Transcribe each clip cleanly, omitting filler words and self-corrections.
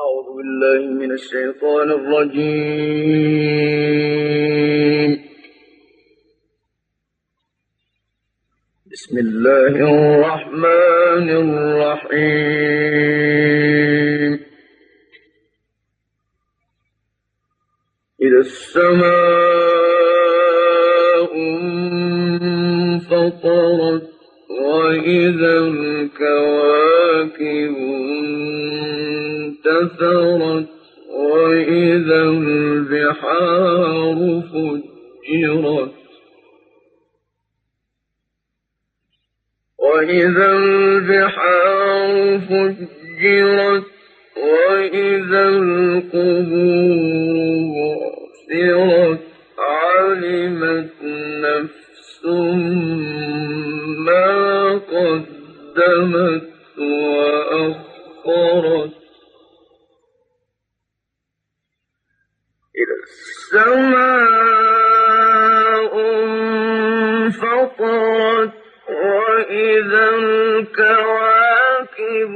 أعوذ بالله من الشيطان الرجيم. بسم الله الرحمن الرحيم. إذا السماء انفطرت وإذا الكواكب انتثرت وإذا البحار فجرت وإذا القبور بعثرت علمت نفس ما قدمت وأخرت. إذا السماء انفطرت وإذا الكواكب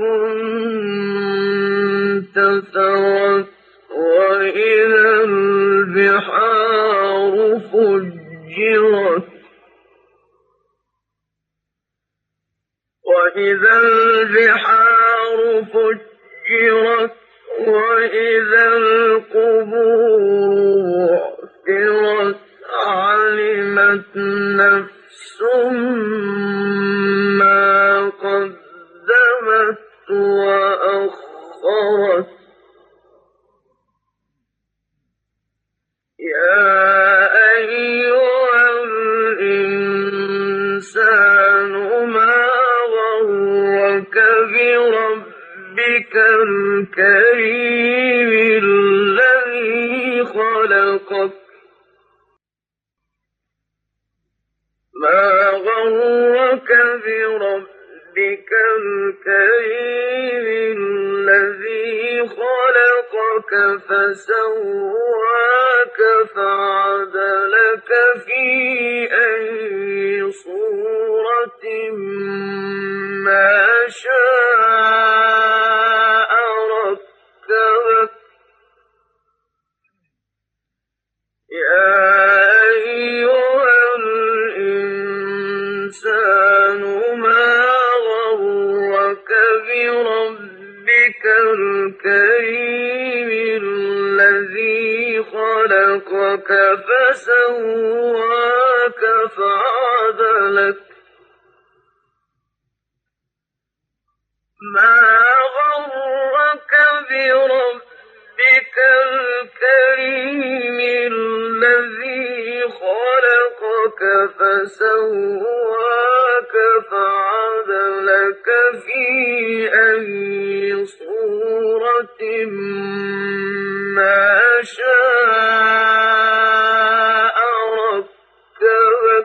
انتثرت وإذا البحار فجرت وإذا القبور بعثرت علمت نفس ما قدمت وأخرت. يا أيها الإنسان ما غرك بربك الكريم الذي خلقك فسواك فعدلك في أي صورة ما شاء ركبك. يا أيها الإنسان ما غرك بربك الكريم الذي خلقك فسواك فعدلك. ما غرك بربك الكريم الذي خلقك فسواك فعدلك في أي صورة ما شاء ركبك.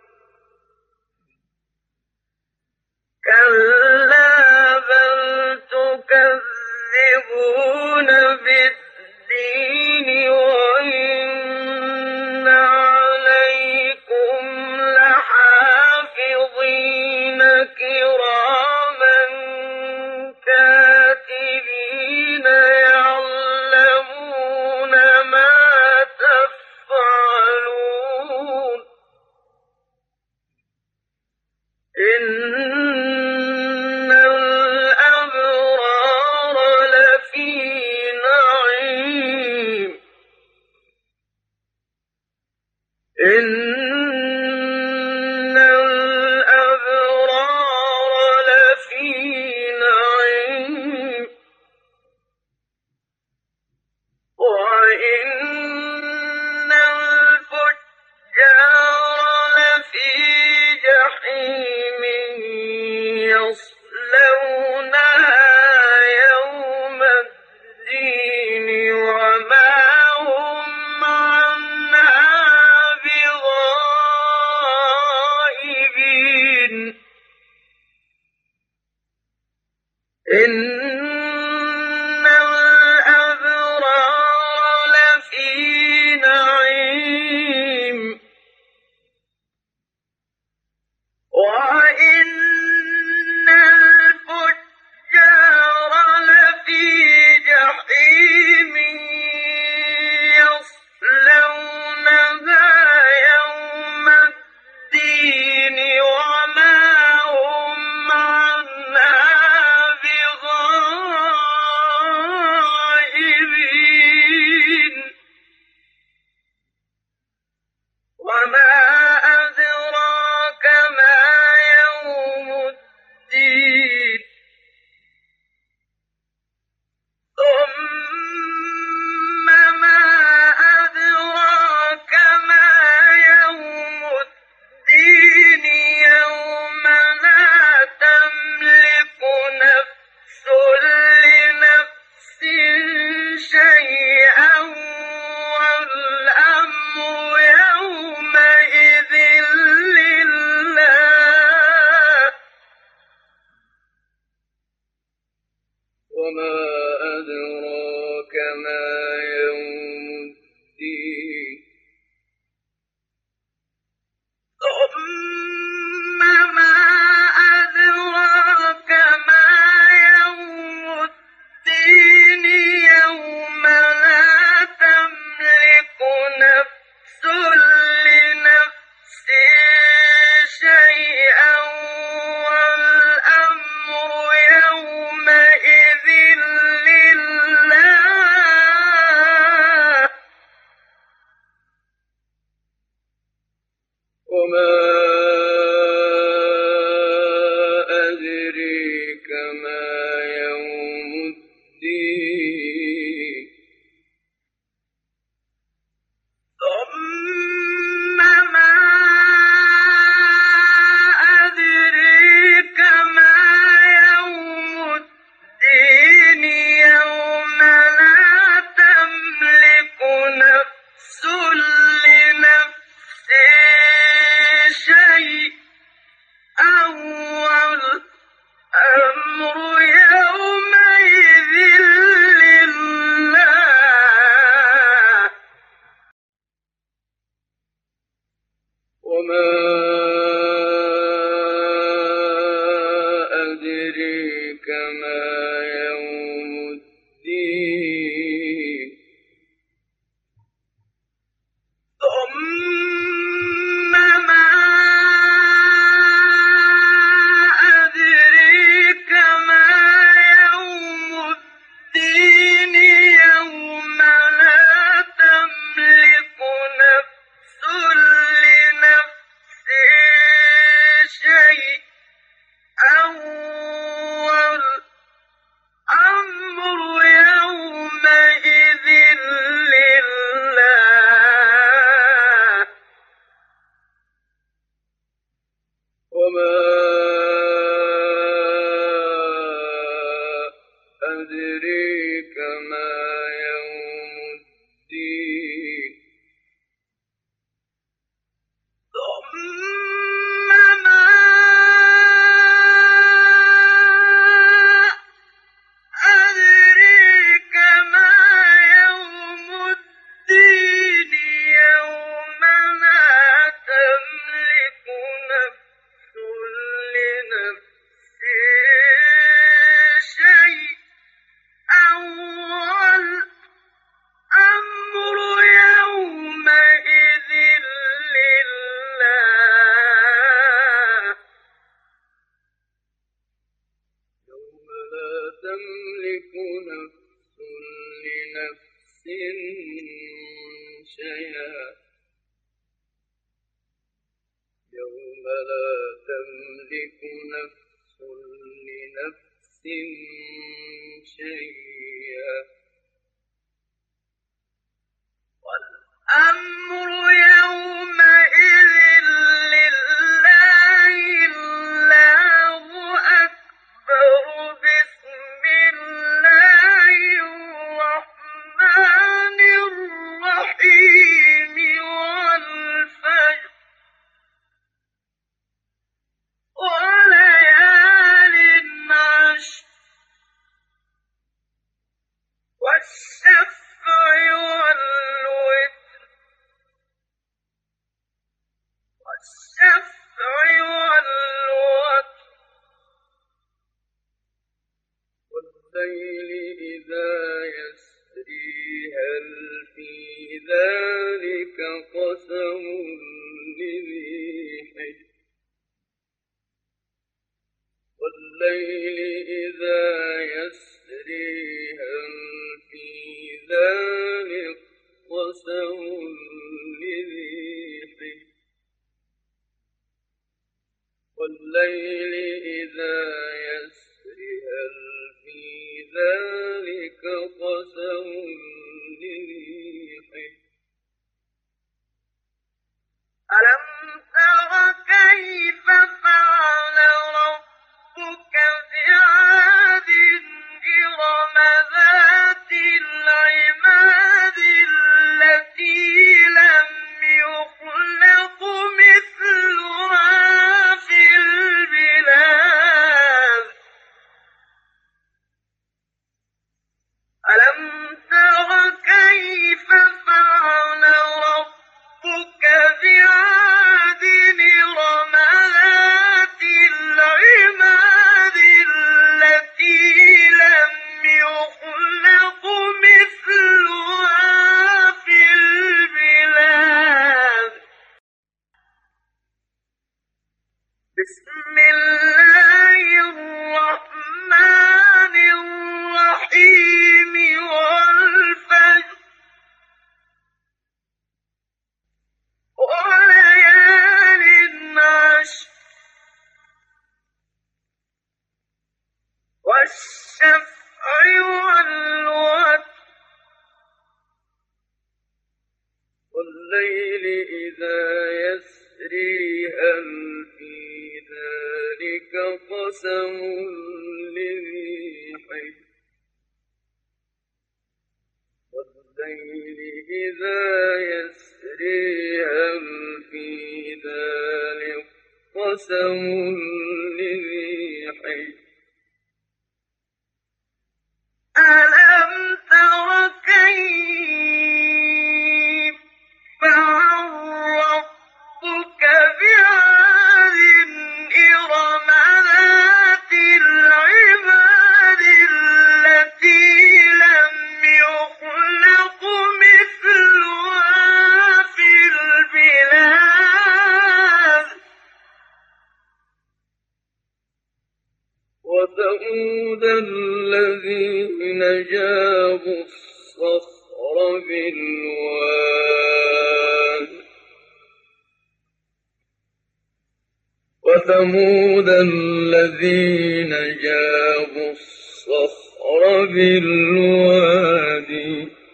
كلا بل تكذبون بالدين وإن عليكم لحافظين كراما كاتبين يعلمون ما تفعلون. إن الأبرار لفي نعيم يدريك ما يوم الدين ثم ما أدريك ما يوم الدين يوم لا تملك نفس لنفس شيئا والأمر يومئذ لله يوم لا تملك نفس لنفس شيئا يوم لا تملك نفس لنفس شيئا والأمر يومئذ لله الله أكبر بسم الله الرحمن الرحيم والفجر وليال عشر والشفع والوتر والليل إذا يسري هل في ذلك قسم لذي حجر والليل إذا يسري هل في ذلك قسم لذي حجر والليل إذا يسري هل في ذلك قسم لذي حجر ألم تر كيف فعل ربك بعاد إرم ذات العماد التي لم يخلق مثلها في البلاد ألم تر كيف فعل ربك بعاد إرم ذات العماد التي لم يخلق مثلها في البلاد بسم الله الرحمن الرحيم والفجر وليال عشر والشفع والوتر والليل إذا يسري هل في ذلك قسم لذي حجر والليل إذا يسري هل في ذلك قسم لذي حجر ألم تر كيف فعل ربك بعاد إرم ذات العماد التي لم يخلق مثلها في البلاد وثمود الذين جابوا الصخر بالواد وثمود الذين جابوا الصخر بالوادي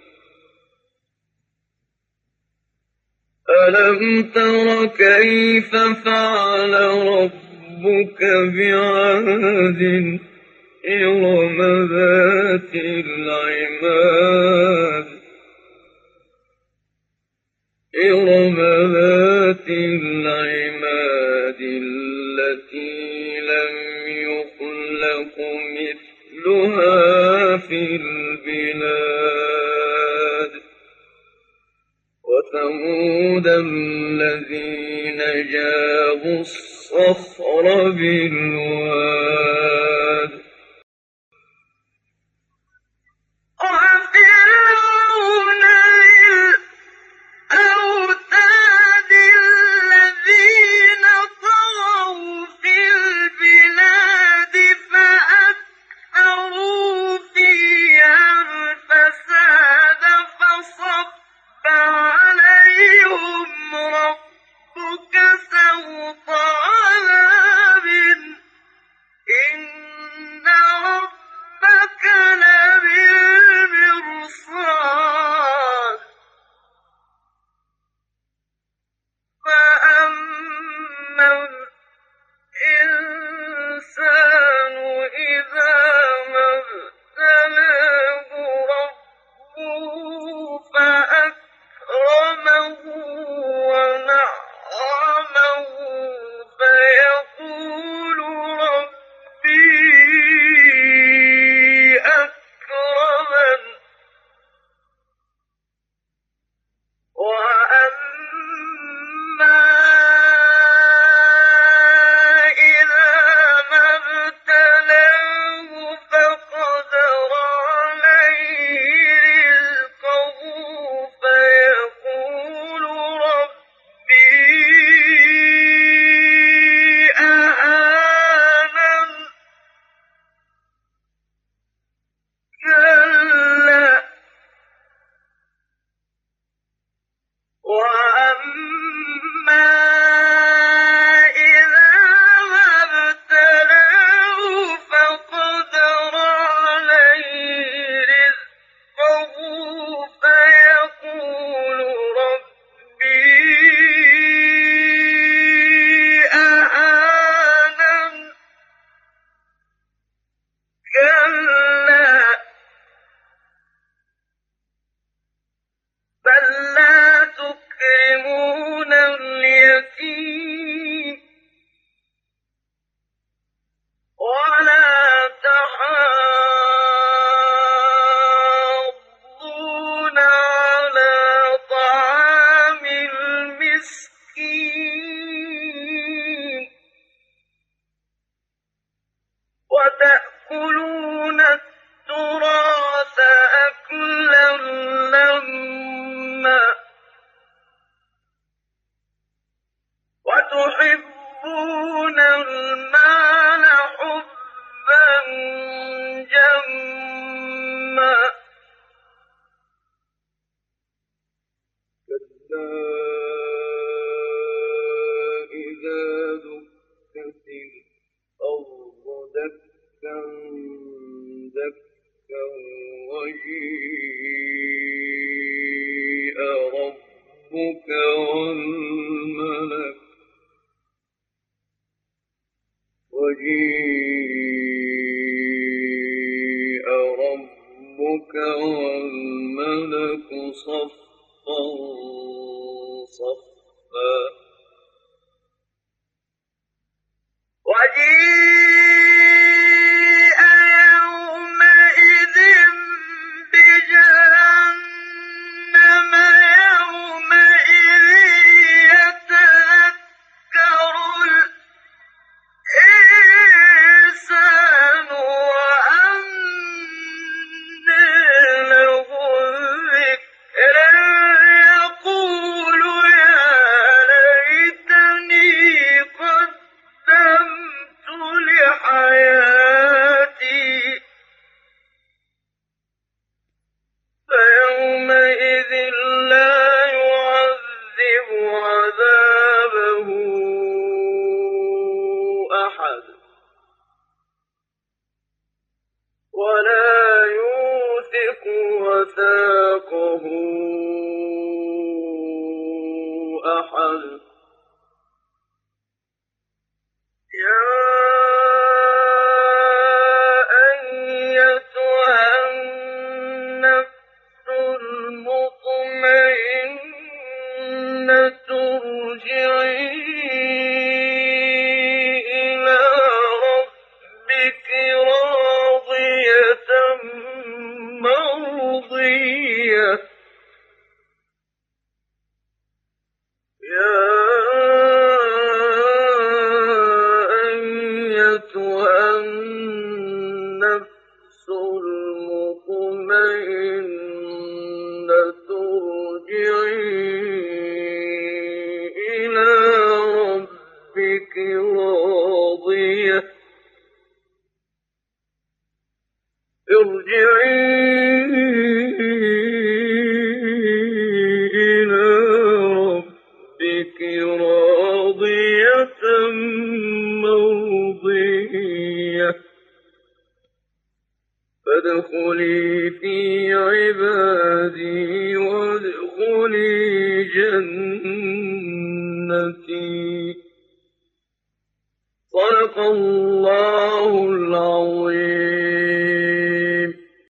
ألم تر كيف فعل ربك بعاد إرم ذات العماد إرم ذات العماد التي لم يخلق مثلها في البلاد وثمود الذين جابوا الصخر بالواد وفرعون الأوتاد الذين طغوا في البلاد فأكثروا فيها الفساد فصب عليهم ربك سوط عذاب إن ربك لبالمرصاد فأما الإنسان إذا ما ابتلاه ربه فأكرمه ونعمه فيقول ربي أكرمن وأما إذا ما ابتلاه فقدر عليه رزقه فيقول ربي أهانن كلا وأما إذا ما ابتلاه فقدر عليه رزقه فيقول ربي أهانن كلا بل لا تكرمون اليتيم ولا تحاضون على طعام المسكين وتأكلون التراث أكلا لما وتحبون المال حبا جما كلا إذا دكت الأرض دكا دكا وجيء ربك والملك صفا صفا وجيء يومئذ بجهنم يومئذ يتذكر الإنسان وأنى له الذكر يقول يا ليتني قدمت لحياتي فيومئذ لا يعذب عذابه أحد ولا يوثق وثاقه أحد يا المطمئنة ارجعي إلى ربك راضية مرضية يا أيتها النفس المطمئنة ارجعي إلى ربك راضية مرضية فادخلي في عبادي وادخلي جنتي. صدق الله العظيم.